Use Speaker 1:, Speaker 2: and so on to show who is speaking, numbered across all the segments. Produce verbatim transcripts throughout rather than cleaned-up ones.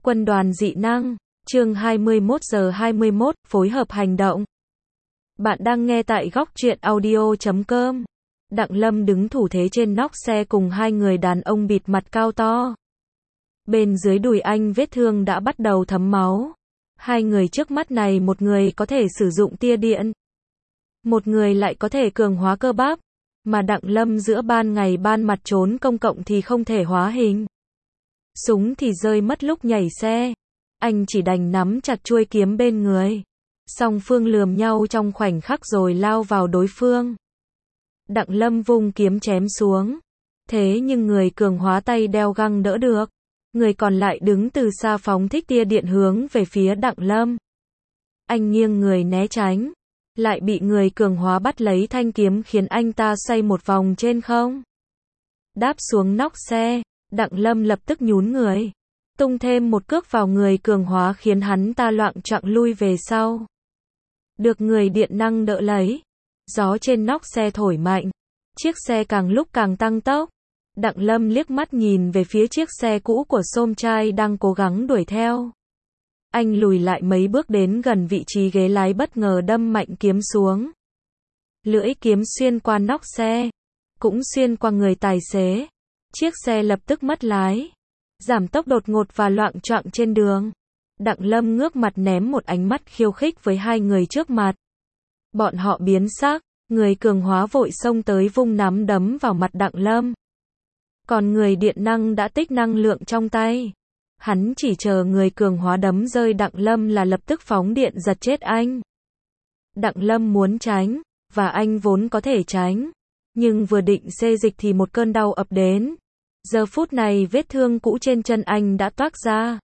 Speaker 1: Quân đoàn dị năng, chương hai mươi mốt giờ hai mươi mốt, phối hợp hành động. Bạn đang nghe tại góc truyện audio chấm com. Đặng Lâm đứng thủ thế trên nóc xe cùng hai người đàn ông bịt mặt cao to. Bên dưới đùi anh vết thương đã bắt đầu thấm máu. Hai người trước mắt này, một người có thể sử dụng tia điện, một người lại có thể cường hóa cơ bắp, mà Đặng Lâm giữa ban ngày ban mặt trốn công cộng thì không thể hóa hình. Súng thì rơi mất lúc nhảy xe. Anh chỉ đành nắm chặt chuôi kiếm bên người. Song phương lườm nhau trong khoảnh khắc rồi lao vào đối phương. Đặng Lâm vung kiếm chém xuống. Thế nhưng người cường hóa tay đeo găng đỡ được. Người còn lại đứng từ xa phóng thích tia điện hướng về phía Đặng Lâm. Anh nghiêng người né tránh, lại bị người cường hóa bắt lấy thanh kiếm khiến anh ta xoay một vòng trên không. Đáp xuống nóc xe, Đặng Lâm lập tức nhún người, tung thêm một cước vào người cường hóa khiến hắn ta loạng choạng lui về sau. Được người điện năng đỡ lấy. Gió trên nóc xe thổi mạnh. Chiếc xe càng lúc càng tăng tốc. Đặng Lâm liếc mắt nhìn về phía chiếc xe cũ của Sôm Trai đang cố gắng đuổi theo. Anh lùi lại mấy bước đến gần vị trí ghế lái, bất ngờ đâm mạnh kiếm xuống. Lưỡi kiếm xuyên qua nóc xe, cũng xuyên qua người tài xế. Chiếc xe lập tức mất lái, giảm tốc đột ngột và loạng choạng trên đường. Đặng Lâm ngước mặt ném một ánh mắt khiêu khích với hai người trước mặt. Bọn họ biến sắc, người cường hóa vội xông tới vung nắm đấm vào mặt Đặng Lâm. Còn người điện năng đã tích năng lượng trong tay. Hắn chỉ chờ người cường hóa đấm rơi Đặng Lâm là lập tức phóng điện giật chết anh. Đặng Lâm muốn tránh, và anh vốn có thể tránh. Nhưng vừa định xê dịch thì một cơn đau ập đến. Giờ phút này vết thương cũ trên chân anh đã toác ra.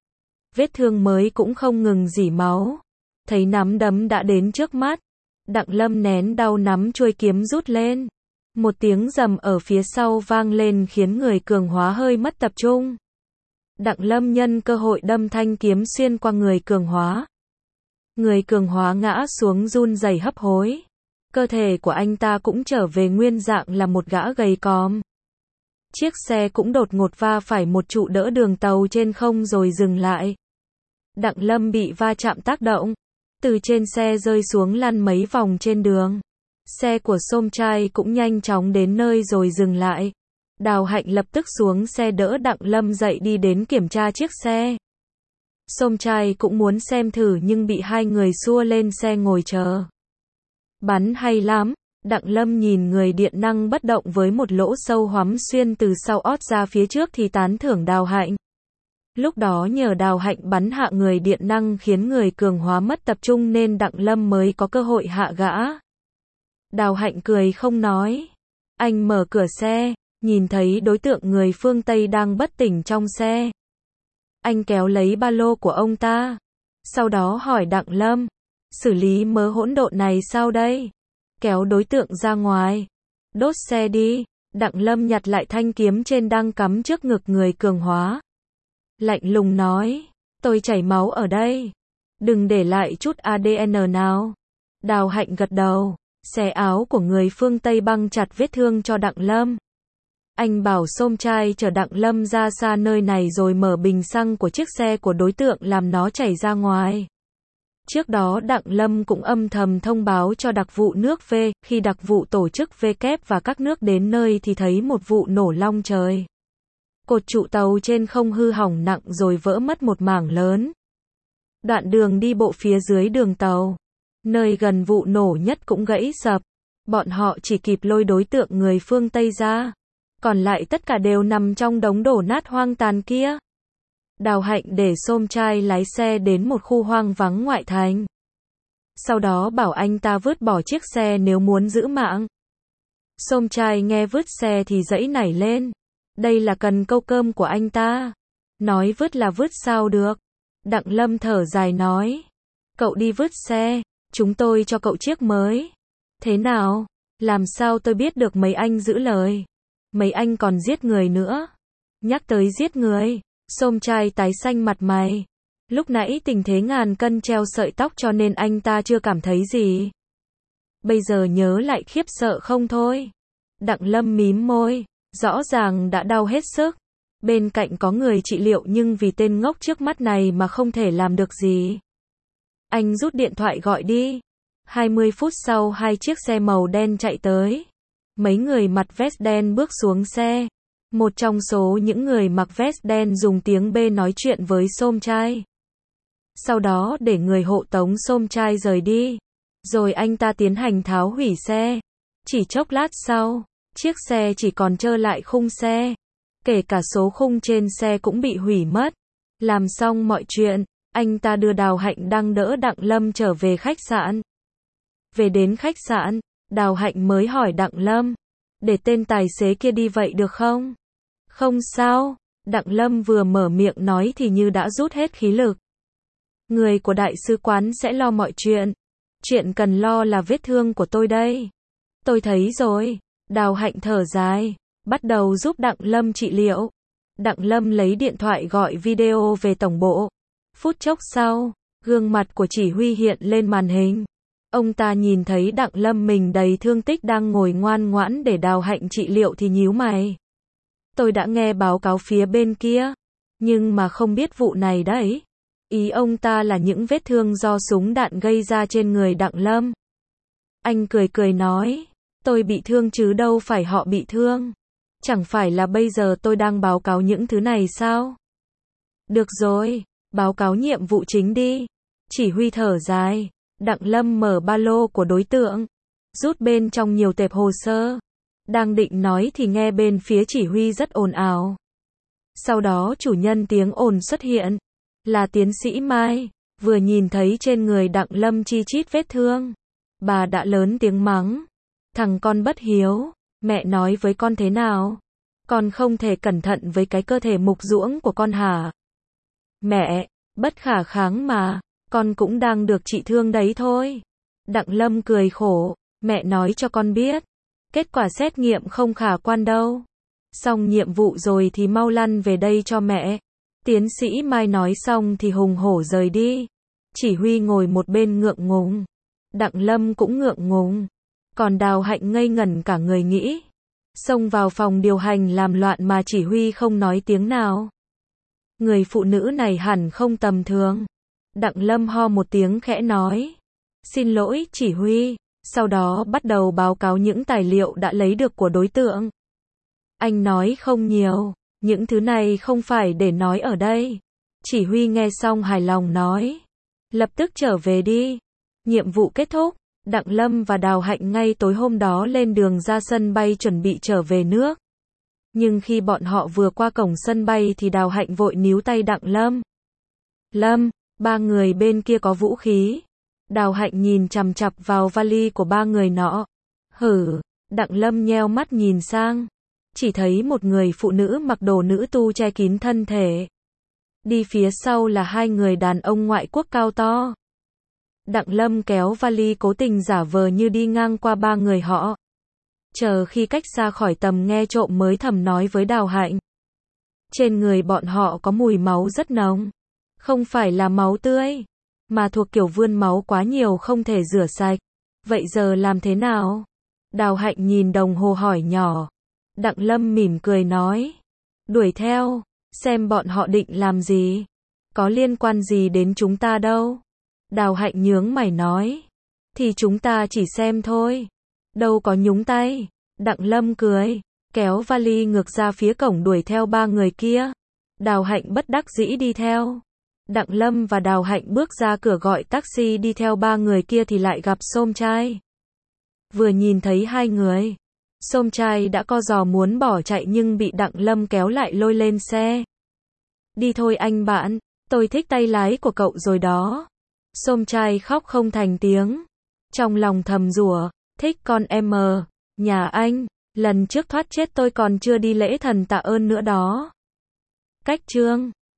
Speaker 1: Vết thương mới cũng không ngừng rỉ máu. Thấy nắm đấm đã đến trước mắt, Đặng Lâm nén đau nắm chuôi kiếm rút lên. Một tiếng rầm ở phía sau vang lên khiến người cường hóa hơi mất tập trung. Đặng Lâm nhân cơ hội đâm thanh kiếm xuyên qua người cường hóa. Người cường hóa ngã xuống run rẩy hấp hối. Cơ thể của anh ta cũng trở về nguyên dạng là một gã gầy còm. Chiếc xe cũng đột ngột va phải một trụ đỡ đường tàu trên không rồi dừng lại. Đặng Lâm bị va chạm tác động, từ trên xe rơi xuống lăn mấy vòng trên đường. Xe của Sôm Trai cũng nhanh chóng đến nơi rồi dừng lại. Đào Hạnh lập tức xuống xe đỡ Đặng Lâm dậy đi đến kiểm tra chiếc xe. Sôm Trai cũng muốn xem thử nhưng bị hai người xua lên xe ngồi chờ. Bắn hay lắm. Đặng Lâm nhìn người điện năng bất động với một lỗ sâu hoắm xuyên từ sau ót ra phía trước thì tán thưởng Đào Hạnh. Lúc đó nhờ Đào Hạnh bắn hạ người điện năng khiến người cường hóa mất tập trung nên Đặng Lâm mới có cơ hội hạ gã. Đào Hạnh cười không nói. Anh mở cửa xe, nhìn thấy đối tượng người phương Tây đang bất tỉnh trong xe. Anh kéo lấy ba lô của ông ta. Sau đó hỏi Đặng Lâm, xử lý mớ hỗn độn này sao đây? Kéo đối tượng ra ngoài. Đốt xe đi. Đặng Lâm nhặt lại thanh kiếm trên đang cắm trước ngực người cường hóa. Lạnh lùng nói, tôi chảy máu ở đây. Đừng để lại chút a đê en nào. Đào Hạnh gật đầu, xé áo của người phương Tây băng chặt vết thương cho Đặng Lâm. Anh bảo Sôm Trai chở Đặng Lâm ra xa nơi này rồi mở bình xăng của chiếc xe của đối tượng làm nó chảy ra ngoài. Trước đó Đặng Lâm cũng âm thầm thông báo cho đặc vụ nước V, khi đặc vụ tổ chức V kép và các nước đến nơi thì thấy một vụ nổ long trời. Cột trụ tàu trên không hư hỏng nặng rồi vỡ mất một mảng lớn. Đoạn đường đi bộ phía dưới đường tàu, nơi gần vụ nổ nhất cũng gãy sập. Bọn họ chỉ kịp lôi đối tượng người phương Tây ra. Còn lại tất cả đều nằm trong đống đổ nát hoang tàn kia. Đào Hạnh để Sôm Trai lái xe đến một khu hoang vắng ngoại thành. Sau đó bảo anh ta vứt bỏ chiếc xe nếu muốn giữ mạng. Sôm Trai nghe vứt xe thì dãy nảy lên. Đây là cần câu cơm của anh ta. Nói vứt là vứt sao được. Đặng Lâm thở dài nói. Cậu đi vứt xe, chúng tôi cho cậu chiếc mới. Thế nào? Làm sao tôi biết được mấy anh giữ lời? Mấy anh còn giết người nữa. Nhắc tới giết người, Sôm Trai tái xanh mặt mày. Lúc nãy tình thế ngàn cân treo sợi tóc cho nên anh ta chưa cảm thấy gì. Bây giờ nhớ lại khiếp sợ không thôi. Đặng Lâm mím môi, rõ ràng đã đau hết sức. Bên cạnh có người trị liệu nhưng vì tên ngốc trước mắt này mà không thể làm được gì. Anh rút điện thoại gọi đi. hai mươi phút sau hai chiếc xe màu đen chạy tới. Mấy người mặc vest đen bước xuống xe. Một trong số những người mặc vest đen dùng tiếng B nói chuyện với Somchai. Sau đó để người hộ tống Somchai rời đi. Rồi anh ta tiến hành tháo hủy xe. Chỉ chốc lát sau, chiếc xe chỉ còn trơ lại khung xe. Kể cả số khung trên xe cũng bị hủy mất. Làm xong mọi chuyện, anh ta đưa Đào Hạnh đang đỡ Đặng Lâm trở về khách sạn. Về đến khách sạn, Đào Hạnh mới hỏi Đặng Lâm. Để tên tài xế kia đi vậy được không? Không sao. Đặng Lâm vừa mở miệng nói thì như đã rút hết khí lực. Người của đại sứ quán sẽ lo mọi chuyện. Chuyện cần lo là vết thương của tôi đây. Tôi thấy rồi. Đào Hạnh thở dài, bắt đầu giúp Đặng Lâm trị liệu. Đặng Lâm lấy điện thoại gọi video về tổng bộ. Phút chốc sau, gương mặt của chỉ huy hiện lên màn hình. Ông ta nhìn thấy Đặng Lâm mình đầy thương tích đang ngồi ngoan ngoãn để Đào Hạnh trị liệu thì nhíu mày. Tôi đã nghe báo cáo phía bên kia, nhưng mà không biết vụ này đấy. Ý ông ta là những vết thương do súng đạn gây ra trên người Đặng Lâm. Anh cười cười nói, tôi bị thương chứ đâu phải họ bị thương. Chẳng phải là bây giờ tôi đang báo cáo những thứ này sao? Được rồi, báo cáo nhiệm vụ chính đi. Chỉ huy thở dài. Đặng Lâm mở ba lô của đối tượng, rút bên trong nhiều tệp hồ sơ. Đang định nói thì nghe bên phía chỉ huy rất ồn ào. Sau đó chủ nhân tiếng ồn xuất hiện. Là tiến sĩ Mai. Vừa nhìn thấy trên người Đặng Lâm chi chít vết thương, bà đã lớn tiếng mắng. Thằng con bất hiếu, mẹ nói với con thế nào? Con không thể cẩn thận với cái cơ thể mục ruỗng của con hả? Mẹ, bất khả kháng mà, con cũng đang được trị thương đấy thôi. Đặng Lâm cười khổ, mẹ nói cho con biết, kết quả xét nghiệm không khả quan đâu. Xong nhiệm vụ rồi thì mau lăn về đây cho mẹ. Tiến sĩ Mai nói xong thì hùng hổ rời đi. Chỉ huy ngồi một bên ngượng ngùng. Đặng Lâm cũng ngượng ngùng. Còn Đào Hạnh ngây ngẩn cả người nghĩ. Xông vào phòng điều hành làm loạn mà chỉ huy không nói tiếng nào. Người phụ nữ này hẳn không tầm thường. Đặng Lâm ho một tiếng khẽ nói. Xin lỗi chỉ huy. Sau đó bắt đầu báo cáo những tài liệu đã lấy được của đối tượng. Anh nói không nhiều. Những thứ này không phải để nói ở đây. Chỉ huy nghe xong hài lòng nói. Lập tức trở về đi. Nhiệm vụ kết thúc. Đặng Lâm và Đào Hạnh ngay tối hôm đó lên đường ra sân bay chuẩn bị trở về nước. Nhưng khi bọn họ vừa qua cổng sân bay thì Đào Hạnh vội níu tay Đặng Lâm. Lâm, ba người bên kia có vũ khí. Đào Hạnh nhìn chằm chằm vào vali của ba người nọ. Hử, Đặng Lâm nheo mắt nhìn sang. Chỉ thấy một người phụ nữ mặc đồ nữ tu che kín thân thể. Đi phía sau là hai người đàn ông ngoại quốc cao to. Đặng Lâm kéo vali cố tình giả vờ như đi ngang qua ba người họ. Chờ khi cách xa khỏi tầm nghe trộm mới thầm nói với Đào Hạnh. Trên người bọn họ có mùi máu rất nồng. Không phải là máu tươi, mà thuộc kiểu vươn máu quá nhiều không thể rửa sạch. Vậy giờ làm thế nào? Đào Hạnh nhìn đồng hồ hỏi nhỏ. Đặng Lâm mỉm cười nói. Đuổi theo, xem bọn họ định làm gì. Có liên quan gì đến chúng ta đâu. Đào Hạnh nhướng mày nói. Thì chúng ta chỉ xem thôi. Đâu có nhúng tay. Đặng Lâm cười, kéo vali ngược ra phía cổng đuổi theo ba người kia. Đào Hạnh bất đắc dĩ đi theo. Đặng Lâm và Đào Hạnh bước ra cửa gọi taxi đi theo ba người kia thì lại gặp Somchai. Vừa nhìn thấy hai người, Somchai đã co giò muốn bỏ chạy nhưng bị Đặng Lâm kéo lại lôi lên xe. Đi thôi anh bạn, tôi thích tay lái của cậu rồi đó. Somchai khóc không thành tiếng. Trong lòng thầm rủa, thích con em mờ, nhà anh, lần trước thoát chết tôi còn chưa đi lễ thần tạ ơn nữa đó. Cách chương